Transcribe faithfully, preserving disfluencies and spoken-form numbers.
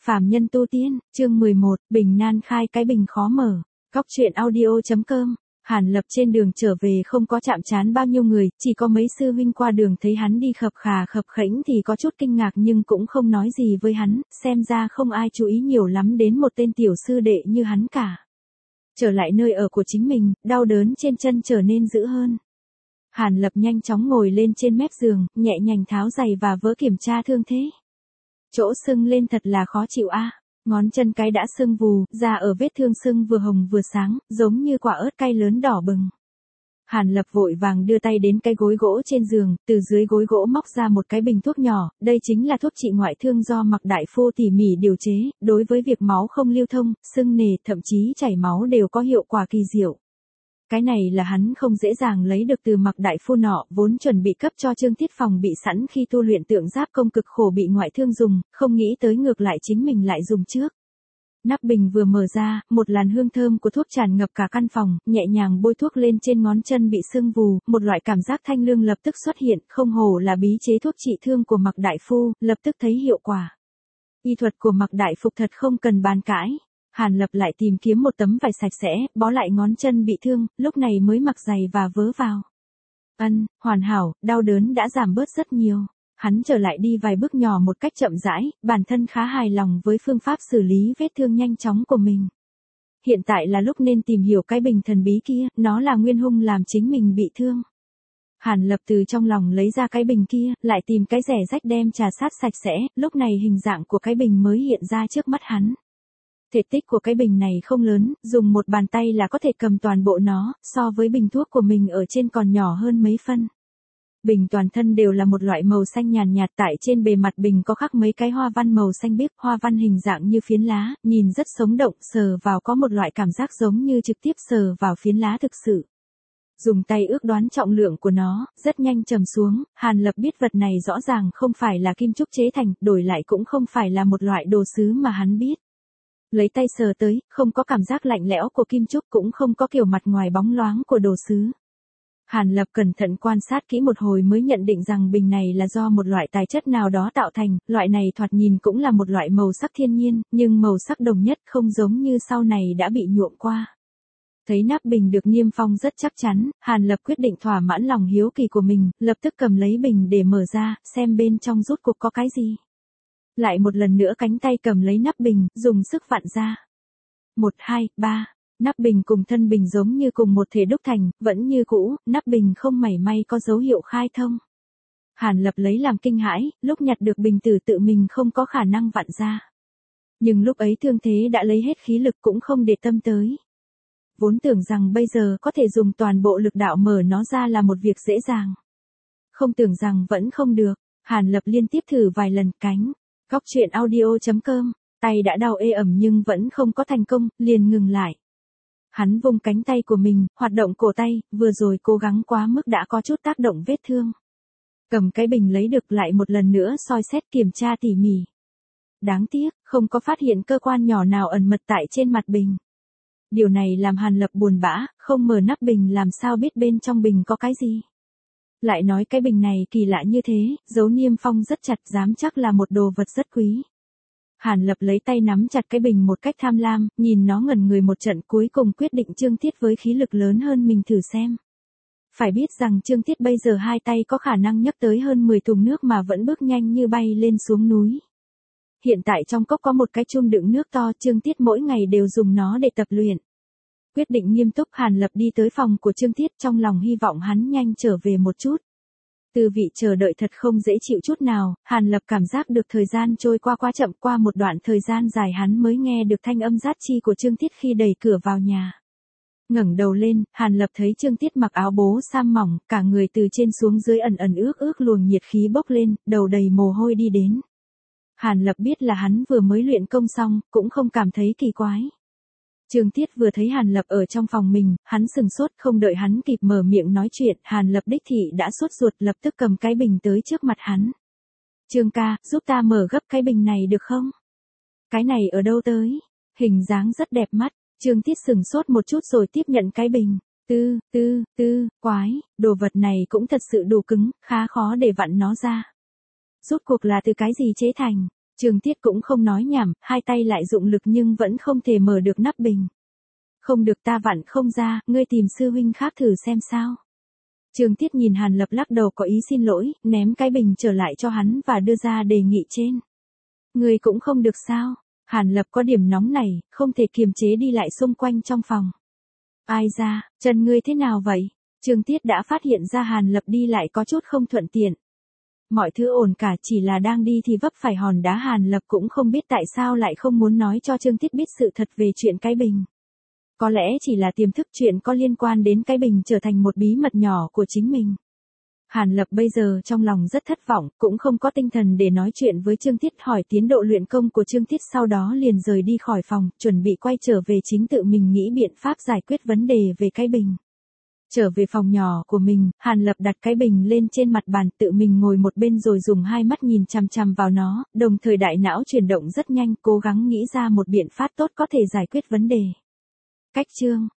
Phàm nhân tu tiên, chương mười một, bình nan khai cái bình khó mở. Góc truyện audio chấm com. Hàn Lập trên đường trở về không có chạm trán bao nhiêu người, chỉ có mấy sư huynh qua đường thấy hắn đi khập khà khập khễnh thì có chút kinh ngạc nhưng cũng không nói gì với hắn, xem ra không ai chú ý nhiều lắm đến một tên tiểu sư đệ như hắn cả. Trở lại nơi ở của chính mình, đau đớn trên chân trở nên dữ hơn. Hàn Lập nhanh chóng ngồi lên trên mép giường, nhẹ nhàng tháo giày và vớ kiểm tra thương thế. Chỗ sưng lên thật là khó chịu a. À. Ngón chân cái đã sưng vù, da ở vết thương sưng vừa hồng vừa sáng, giống như quả ớt cay lớn đỏ bừng. Hàn Lập vội vàng đưa tay đến cái gối gỗ trên giường, từ dưới gối gỗ móc ra một cái bình thuốc nhỏ, đây chính là thuốc trị ngoại thương do Mạc đại phu tỉ mỉ điều chế, đối với việc máu không lưu thông, sưng nề, thậm chí chảy máu đều có hiệu quả kỳ diệu. Cái này là hắn không dễ dàng lấy được từ Mạc đại phu nọ, vốn chuẩn bị cấp cho Trương Tiết phòng bị sẵn khi tu luyện tượng giáp công cực khổ bị ngoại thương dùng, không nghĩ tới ngược lại chính mình lại dùng trước. Nắp bình vừa mở ra, một làn hương thơm của thuốc tràn ngập cả căn phòng, nhẹ nhàng bôi thuốc lên trên ngón chân bị sưng vù, một loại cảm giác thanh lương lập tức xuất hiện, không hổ là bí chế thuốc trị thương của Mạc đại phu, lập tức thấy hiệu quả. Y thuật của Mạc đại phu thật không cần bàn cãi. Hàn Lập lại tìm kiếm một tấm vải sạch sẽ, bó lại ngón chân bị thương, lúc này mới mặc giày và vớ vào. Ân, hoàn hảo, đau đớn đã giảm bớt rất nhiều. Hắn trở lại đi vài bước nhỏ một cách chậm rãi, bản thân khá hài lòng với phương pháp xử lý vết thương nhanh chóng của mình. Hiện tại là lúc nên tìm hiểu cái bình thần bí kia, nó là nguyên hung làm chính mình bị thương. Hàn Lập từ trong lòng lấy ra cái bình kia, lại tìm cái rẻ rách đem trà sát sạch sẽ, lúc này hình dạng của cái bình mới hiện ra trước mắt hắn. Thể tích của cái bình này không lớn, dùng một bàn tay là có thể cầm toàn bộ nó, so với bình thuốc của mình ở trên còn nhỏ hơn mấy phân. Bình toàn thân đều là một loại màu xanh nhàn nhạt, tại trên bề mặt bình có khắc mấy cái hoa văn màu xanh biếc, hoa văn hình dạng như phiến lá, nhìn rất sống động, sờ vào có một loại cảm giác giống như trực tiếp sờ vào phiến lá thực sự. Dùng tay ước đoán trọng lượng của nó, rất nhanh trầm xuống, Hàn Lập biết vật này rõ ràng không phải là kim trúc chế thành, đổi lại cũng không phải là một loại đồ sứ mà hắn biết. Lấy tay sờ tới, không có cảm giác lạnh lẽo của kim trúc cũng không có kiểu mặt ngoài bóng loáng của đồ sứ. Hàn Lập cẩn thận quan sát kỹ một hồi mới nhận định rằng bình này là do một loại tài chất nào đó tạo thành, loại này thoạt nhìn cũng là một loại màu sắc thiên nhiên, nhưng màu sắc đồng nhất không giống như sau này đã bị nhuộm qua. Thấy nắp bình được niêm phong rất chắc chắn, Hàn Lập quyết định thỏa mãn lòng hiếu kỳ của mình, lập tức cầm lấy bình để mở ra, xem bên trong rốt cuộc có cái gì. Lại một lần nữa cánh tay cầm lấy nắp bình, dùng sức vặn ra. Một, hai, ba, nắp bình cùng thân bình giống như cùng một thể đúc thành, vẫn như cũ, nắp bình không mảy may có dấu hiệu khai thông. Hàn Lập lấy làm kinh hãi, lúc nhặt được bình tử tự mình không có khả năng vặn ra. Nhưng lúc ấy thương thế đã lấy hết khí lực cũng không để tâm tới. Vốn tưởng rằng bây giờ có thể dùng toàn bộ lực đạo mở nó ra là một việc dễ dàng. Không tưởng rằng vẫn không được, Hàn Lập liên tiếp thử vài lần cánh. Góc truyện audio chấm com, tay đã đau ê ẩm nhưng vẫn không có thành công, liền ngừng lại. Hắn vung cánh tay của mình, hoạt động cổ tay, vừa rồi cố gắng quá mức đã có chút tác động vết thương. Cầm cái bình lấy được lại một lần nữa soi xét kiểm tra tỉ mỉ. Đáng tiếc, không có phát hiện cơ quan nhỏ nào ẩn mật tại trên mặt bình. Điều này làm Hàn Lập buồn bã, không mở nắp bình làm sao biết bên trong bình có cái gì. Lại nói cái bình này kỳ lạ như thế, dấu niêm phong rất chặt, dám chắc là một đồ vật rất quý. Hàn Lập lấy tay nắm chặt cái bình một cách tham lam, nhìn nó ngẩn người một trận cuối cùng quyết định Trương Tiết với khí lực lớn hơn mình thử xem. Phải biết rằng Trương Tiết bây giờ hai tay có khả năng nhấc tới hơn mười thùng nước mà vẫn bước nhanh như bay lên xuống núi. Hiện tại trong cốc có một cái chum đựng nước to, Trương Tiết mỗi ngày đều dùng nó để tập luyện. Quyết định nghiêm túc, Hàn Lập đi tới phòng của Trương Tiết trong lòng hy vọng hắn nhanh trở về một chút. Từ vị chờ đợi thật không dễ chịu chút nào, Hàn Lập cảm giác được thời gian trôi qua quá chậm, qua một đoạn thời gian dài hắn mới nghe được thanh âm rát chi của Trương Tiết khi đẩy cửa vào nhà. Ngẩng đầu lên, Hàn Lập thấy Trương Tiết mặc áo bố sam mỏng, cả người từ trên xuống dưới ẩn ẩn ước ước luồng nhiệt khí bốc lên, đầu đầy mồ hôi đi đến. Hàn Lập biết là hắn vừa mới luyện công xong, cũng không cảm thấy kỳ quái. Trương Tiết vừa thấy Hàn Lập ở trong phòng mình, hắn sừng sốt, không đợi hắn kịp mở miệng nói chuyện, Hàn Lập đích thị đã sốt ruột lập tức cầm cái bình tới trước mặt hắn. Trương ca, giúp ta mở gấp cái bình này được không? Cái này ở đâu tới? Hình dáng rất đẹp mắt, Trương Tiết sừng sốt một chút rồi tiếp nhận cái bình. Tư, tư, tư, quái, đồ vật này cũng thật sự đủ cứng, khá khó để vặn nó ra. Rốt cuộc là từ cái gì chế thành? Trương Tiết cũng không nói nhảm, hai tay lại dụng lực nhưng vẫn không thể mở được nắp bình. Không được, ta vặn không ra, ngươi tìm sư huynh khác thử xem sao. Trương Tiết nhìn Hàn Lập lắc đầu có ý xin lỗi, ném cái bình trở lại cho hắn và đưa ra đề nghị trên. Ngươi cũng không được sao? Hàn Lập có điểm nóng này, không thể kiềm chế đi lại xung quanh trong phòng. Ai ra, chân ngươi thế nào vậy? Trương Tiết đã phát hiện ra Hàn Lập đi lại có chút không thuận tiện. Mọi thứ ổn cả, chỉ là đang đi thì vấp phải hòn đá. Hàn Lập cũng không biết tại sao lại không muốn nói cho Trương Tiết biết sự thật về chuyện cái bình. Có lẽ chỉ là tiềm thức chuyện có liên quan đến cái bình trở thành một bí mật nhỏ của chính mình. Hàn Lập bây giờ trong lòng rất thất vọng, cũng không có tinh thần để nói chuyện với Trương Tiết, hỏi tiến độ luyện công của Trương Tiết sau đó liền rời đi khỏi phòng, chuẩn bị quay trở về chính tự mình nghĩ biện pháp giải quyết vấn đề về cái bình. Trở về phòng nhỏ của mình, Hàn Lập đặt cái bình lên trên mặt bàn, tự mình ngồi một bên rồi dùng hai mắt nhìn chằm chằm vào nó, đồng thời đại não chuyển động rất nhanh, cố gắng nghĩ ra một biện pháp tốt có thể giải quyết vấn đề. Cách chương